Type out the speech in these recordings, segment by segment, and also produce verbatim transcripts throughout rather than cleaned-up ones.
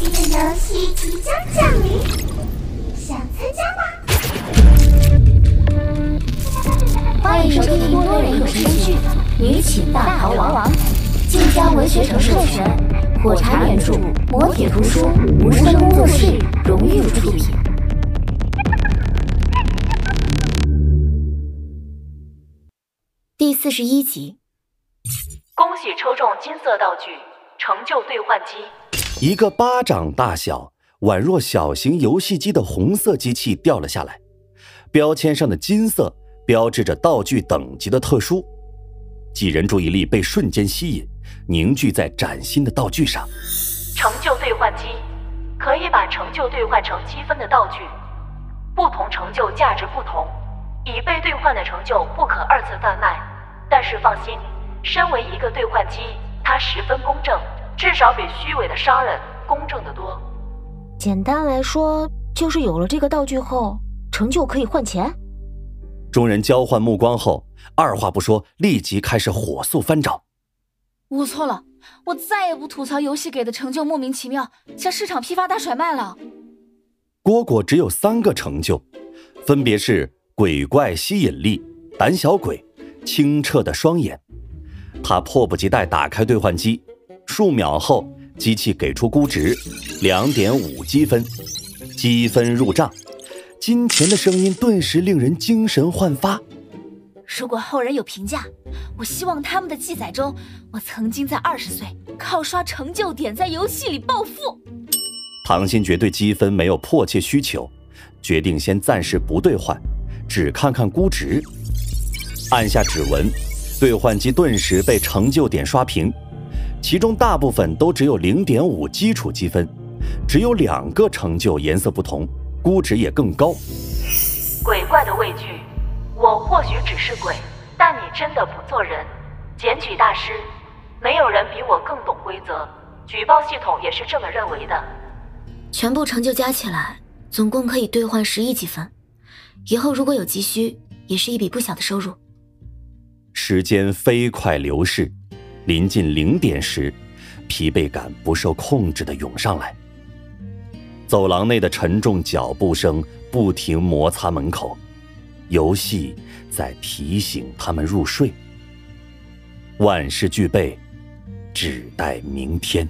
这个游戏即将降临，想参加吗？ 欢迎收听多人有声剧《女寝大逃亡》，晋江文学城授权，火柴原著，磨铁图书，无声工作室荣誉出品。第四十一集。 恭喜抽中金色道具，成就兑换机。 一个巴掌大小、宛若小型游戏机的红色机器掉了下来，标签上的金色标志着道具等级的特殊。几人注意力被瞬间吸引，凝聚在崭新的道具上。 成就兑换机可以把成就兑换成积分的道具，不同成就价值不同，已被兑换的成就不可二次贩卖。但是放心，身为一个兑换机，它十分公正，至少比虚伪的商人公正得多。 简单来说，就是有了这个道具后，成就可以换钱。 众人交换目光后，二话不说，立即开始火速翻找。 我错了，我再也不吐槽游戏给的成就莫名其妙，向市场批发大甩卖了。 蝈蝈只有三个成就，分别是鬼怪吸引力、胆小鬼、清澈的双眼。他迫不及待打开兑换机，数秒后机器给出估值 两点五 积分，积分入账，金钱的声音顿时令人精神焕发。 如果后人有评价，我希望他们的记载中，我曾经在二十岁靠刷成就点在游戏里暴富。 唐新觉对积分没有迫切需求，决定先暂时不兑换，只看看估值。按下指纹，兑换机顿时被成就点刷屏，其中大部分都只有 零点五 基础积分，只有两个成就颜色不同，估值也更高。 鬼怪的畏惧，我或许只是鬼，但你真的不做人。检举大师，没有人比我更懂规则，举报系统也是这么认为的。 全部成就加起来，总共可以兑换十亿积分，以后如果有急需，也是一笔不小的收入。 时间飞快流逝，临近零点时，疲惫感不受控制地涌上来。走廊内的沉重脚步声不停摩擦门口，游戏在提醒他们入睡。万事俱备，只待明天。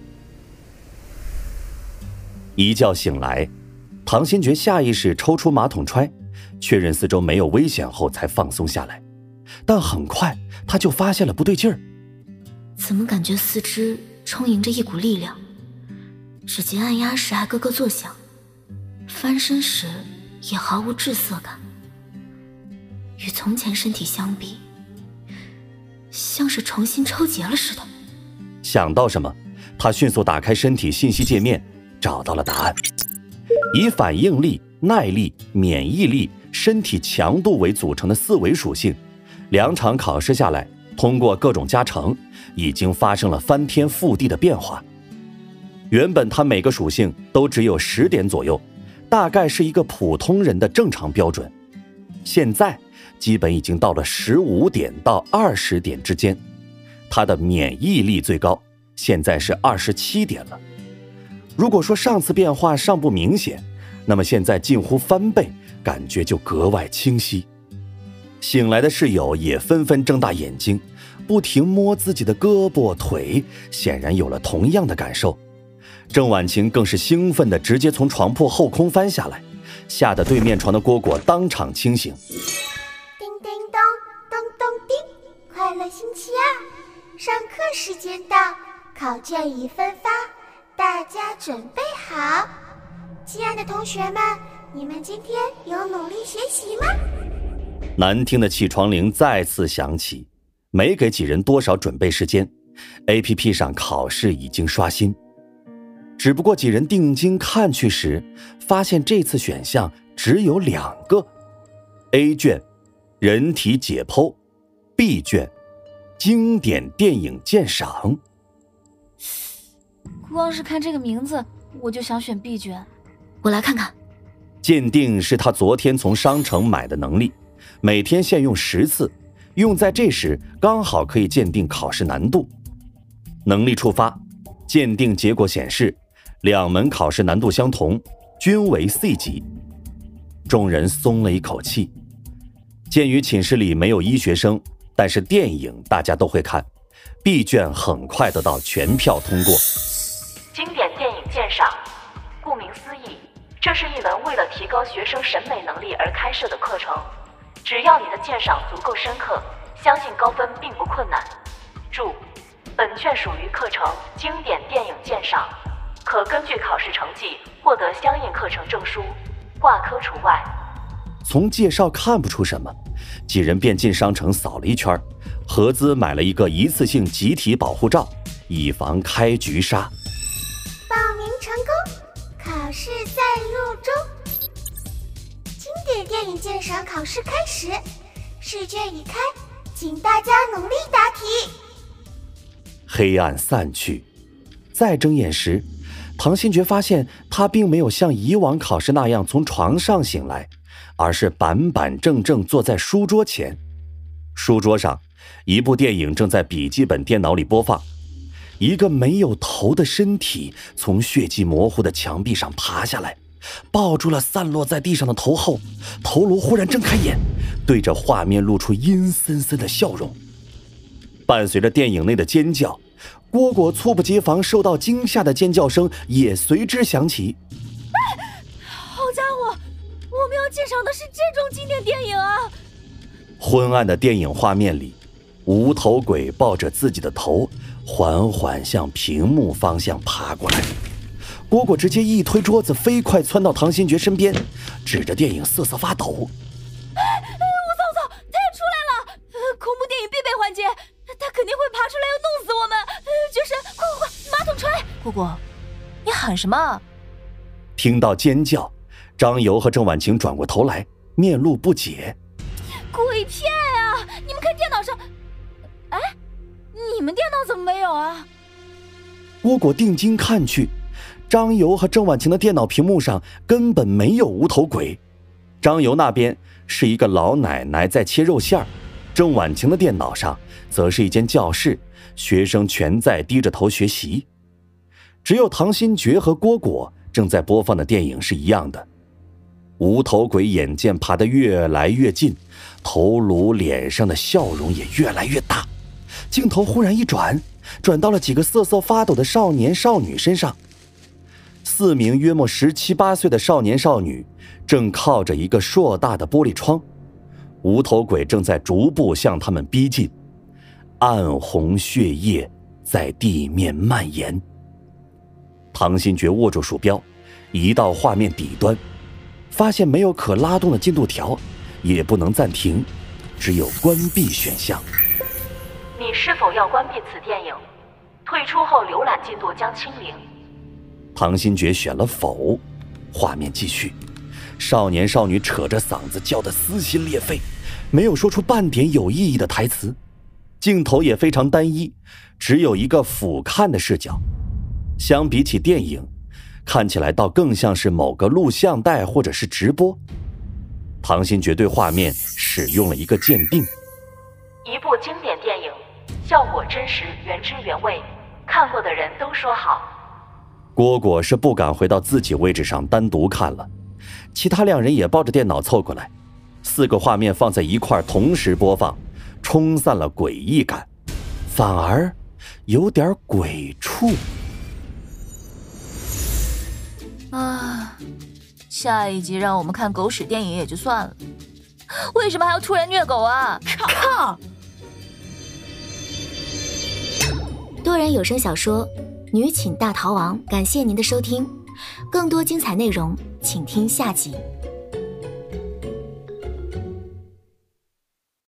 一觉醒来，唐新觉下意识抽出马桶揣，确认四周没有危险后才放松下来。但很快他就发现了不对劲儿， 怎么感觉四肢充盈着一股力量？指尖按压时还咯咯作响，翻身时也毫无滞涩感。与从前身体相比，像是重新抽结了似的。 想到什么，他迅速打开身体信息界面，找到了答案。以反应力、耐力、免疫力、身体强度为组成的四维属性，两场考试下来，通过各种加成，已经发生了翻天覆地的变化。原本他每个属性都只有十点左右，大概是一个普通人的正常标准，现在基本已经到了十五点到二十点之间。他的免疫力最高，现在是二十七点了。如果说上次变化尚不明显，那么现在近乎翻倍，感觉就格外清晰。醒来的室友也纷纷睁大眼睛，不停摸自己的胳膊腿，显然有了同样的感受。郑婉晴更是兴奋地直接从床铺后空翻下来，吓得对面床的蝈蝈当场清醒。 叮叮咚，咚咚叮，快乐星期二，上课时间到，考卷已分发，大家准备好。亲爱的同学们，你们今天有努力学习吗？ 难听的起床铃再次响起，没给几人多少准备时间， A P P 上考试已经刷新。只不过几人定睛看去时，发现这次选项只有两个， A 卷人体解剖， B 卷经典电影鉴赏。 光是看这个名字，我就想选 B 卷。 我来看看。 鉴定是他昨天从商城买的能力，每天限用十次，用在这时刚好可以鉴定考试难度。能力触发，鉴定结果显示两门考试难度相同，均为 C 级。众人松了一口气。鉴于寝室里没有医学生，但是电影大家都会看， B 卷很快得到全票通过。 经典电影鉴赏，顾名思义，这是一门为了提高学生审美能力而开设的课程。只要你的鉴赏足够深刻，相信高分并不困难。注：本卷属于课程经典电影鉴赏，可根据考试成绩获得相应课程证书，挂科除外。 从介绍看不出什么，几人便进商城扫了一圈，合资买了一个一次性集体保护罩，以防开局杀。 报名成功，考试在路中。经典电影鉴赏考试开始，试卷已开，请大家努力答题。 黑暗散去，再睁眼时，唐新觉发现他并没有像以往考试那样从床上醒来，而是板板正正坐在书桌前。书桌上，一部电影正在笔记本电脑里播放。一个没有头的身体从血迹模糊的墙壁上爬下来，抱住了散落在地上的头后，头颅忽然睁开眼，对着画面露出阴森森的笑容。伴随着电影内的尖叫，蝈蝈猝不及防受到惊吓的尖叫声也随之响起。 好家伙，我们要鉴赏的是这种经典电影啊！ 昏暗的电影画面里，无头鬼抱着自己的头缓缓向屏幕方向爬过来。蝈蝈直接一推桌子，飞快窜到唐新觉身边，指着电影瑟瑟发抖。 哎哎，我操操，他要出来了！呃，恐怖电影必备环节，他肯定会爬出来要弄死我们！呃，绝神，快快快，马桶锤！蝈蝈，你喊什么？ 听到尖叫，张游和郑婉晴转过头来，面露不解。 鬼片啊！你们看电脑上，哎，你们电脑怎么没有啊？ 蝈蝈定睛看去，张游和郑婉晴的电脑屏幕上根本没有无头鬼。张游那边是一个老奶奶在切肉馅儿，郑婉晴的电脑上则是一间教室，学生全在低着头学习。只有唐新觉和蝈蝈正在播放的电影是一样的。无头鬼眼见爬得越来越近，头颅脸上的笑容也越来越大。镜头忽然一转，转到了几个瑟瑟发抖的少年少女身上。四名约莫十七八岁的少年少女正靠着一个硕大的玻璃窗，无头鬼正在逐步向他们逼近，暗红血液在地面蔓延。唐新觉握住鼠标，移到画面底端，发现没有可拉动的进度条，也不能暂停，只有关闭选项。 你是否要关闭此电影？退出后浏览进度将清零。 唐新觉选了否，画面继续，少年少女扯着嗓子叫得撕心裂肺，没有说出半点有意义的台词，镜头也非常单一，只有一个俯瞰的视角。相比起电影，看起来倒更像是某个录像带或者是直播。唐新觉对画面使用了一个鉴定。 一部经典电影，效果真实，原汁原味，看过的人都说好。 蝈蝈是不敢回到自己位置上单独看了，其他两人也抱着电脑凑过来，四个画面放在一块同时播放，冲散了诡异感，反而有点鬼畜。 啊，下一集让我们看狗屎电影也就算了，为什么还要突然虐狗啊？靠！ 多人有声小说《女寝大逃亡》，感谢您的收听，更多精彩内容请听下集。